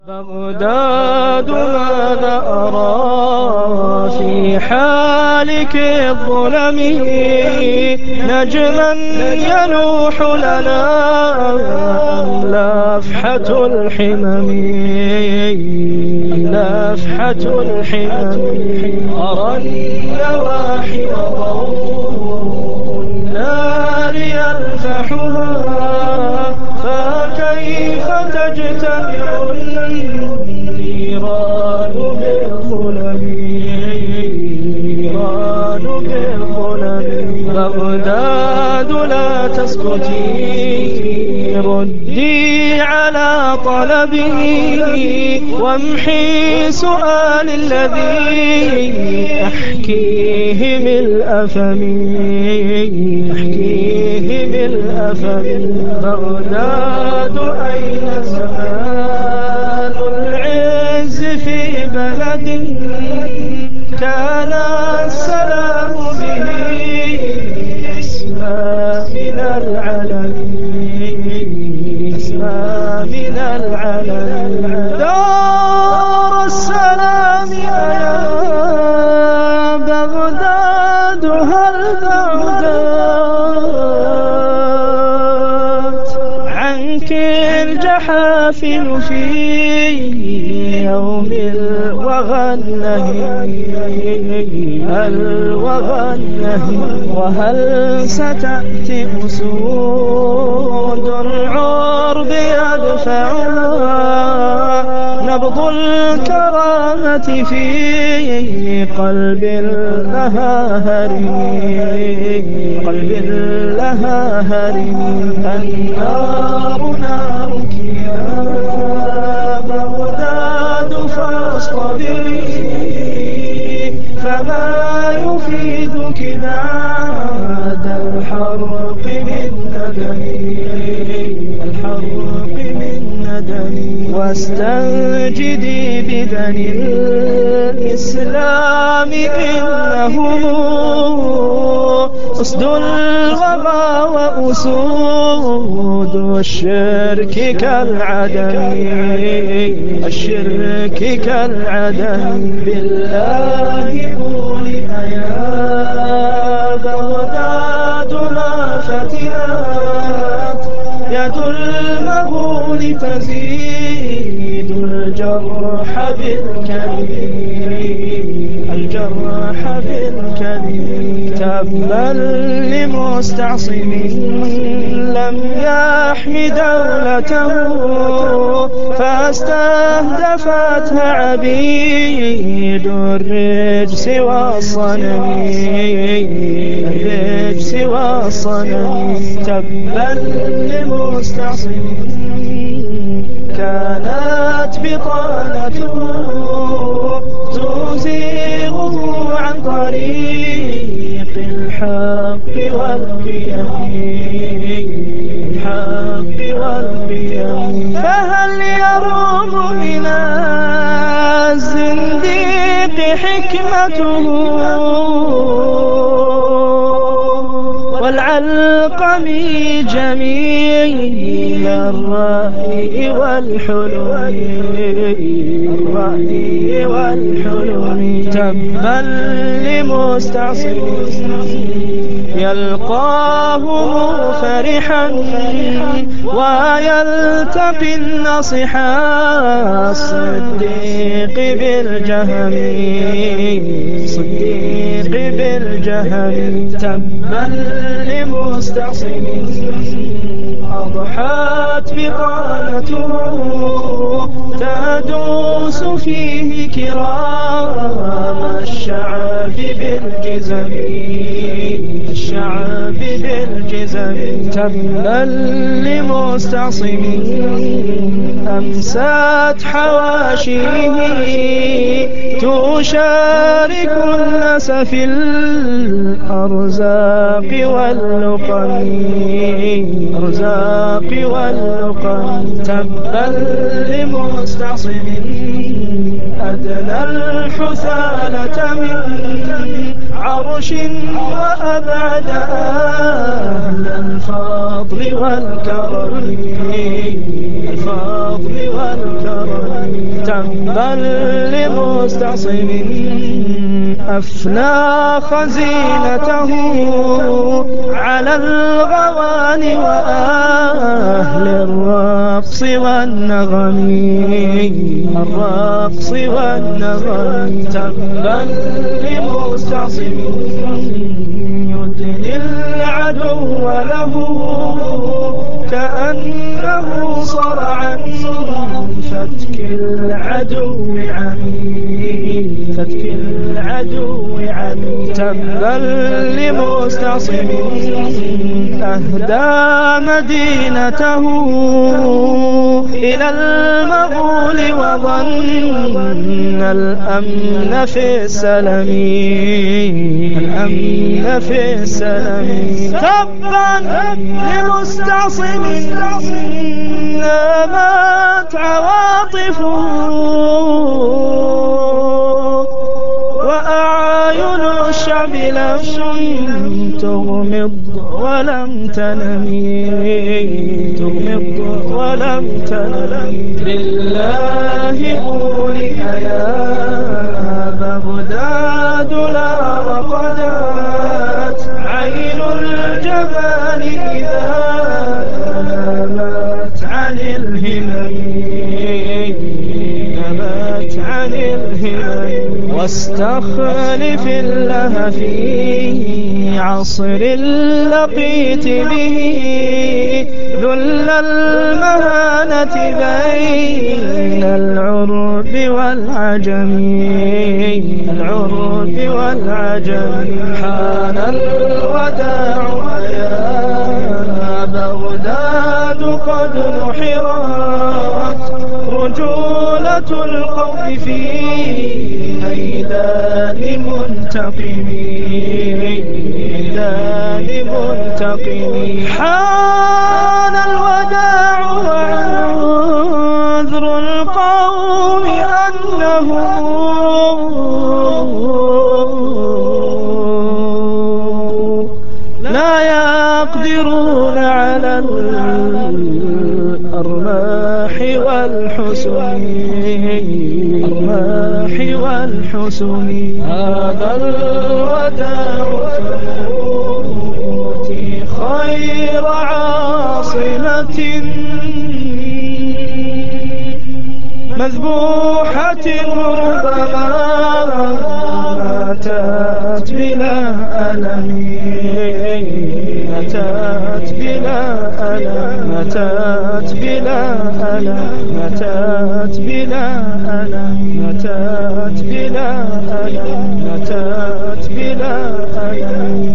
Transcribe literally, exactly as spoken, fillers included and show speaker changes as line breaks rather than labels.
بغداد ماذا أرى في حالك الظلم نجما يلوح لنا لفحة الحمم لفحة الحمم أرى النواحي وضوء النار يلفحها فكيف تجتمع النيران بالظلم نيران بالظلم بغداد لا تسكتي ردي على طلبي وامحي سؤال الذي أحكيه بالأفم أحكيه بالأفم بغداد أين زمان العز في بلد كان السلام به أسمى من العلم أسمى من العلم دار السلام يا بغداد هل بعدت عنك الجحافل في يوم الوغى النهي الوغى النهي وهل ستأتي أسود العرب يدفعها نبض الكرامة في قلب لها هرم قلب لها هرم النار نارك يا بغداد فاصطبري فما يفيدك بعد الحرق من ندم الحرق من ندم واستنجدي ببني الإسلام إنهم أسد الغبا وأسود الشرك كالعدم الشرك كالعدم بالله قولي يا بغداد ما فتئت يد المغول تزيد الجرح بالكبير الجرح بالكبير تبا لمستعصم لم يحم دولته فاستهدفتها عبيد الرجس والصنم الرجس والصنم تبا لمستعصم كانت بطانته تزيغه عن طريق الحق والقيم الحق والقيم فهل يروم من الزنديق حكمته والعلقم جميل الرأي والحلم الرأي والحلم تبا لمستعصم يلقاه فرحا ويلتقي النصحا الصديق بالجهم صديق بالجهم تبا لمستعصم أضحت بطانته تدوس فيه كرام الشعب بالجزم الشعب بالجزم تبا لمستعصم أمسات حواشيه تشارك الناس في الأرزاق واللقم الأرزاق واللقم تبا لمستعصم أدنى الحثالة من عرش وأبعد أهل الفضل والكرم الفضل والكرم تبا لمستعصم أفنى خزينته على الغواني وأهل الرقص والنغم الرقص والنغم تبا لمستعصم يدني العدو له كأنه صرعا فتك العدو عميق فتك العدو عميق تبا لمستعصم أهدى مدينته إلى المغول وظن الأمن في السلم الأمن في السلم تبا لمستعصم نامت عواطفه وأعين الشعب لم تغمض ولم تنم تغمض ولم تنم لله قولي يا بغداد لا رقدت عين الجبال إذا نامت عن الهمم نامت عن الهمم واستخلف الله في عصر لقيت به ذل المهانة بين العرب والعجم العرب والعجم حان الوداع يا بغداد قد نحرت رجولة القوم في ميدان منتقم ميدان منتقم حان الوداع وعذر القوم أنهم لا يقدرون على الأرماح والحسن الأرماح والحسن هذا الوداع فموتي خير عاصمة مذبوحة ربما أتت بلا ألم أتت بلا ألم أتت بلا ألم أتت بلا ألم أتت بلا ألم أتت بلا ألم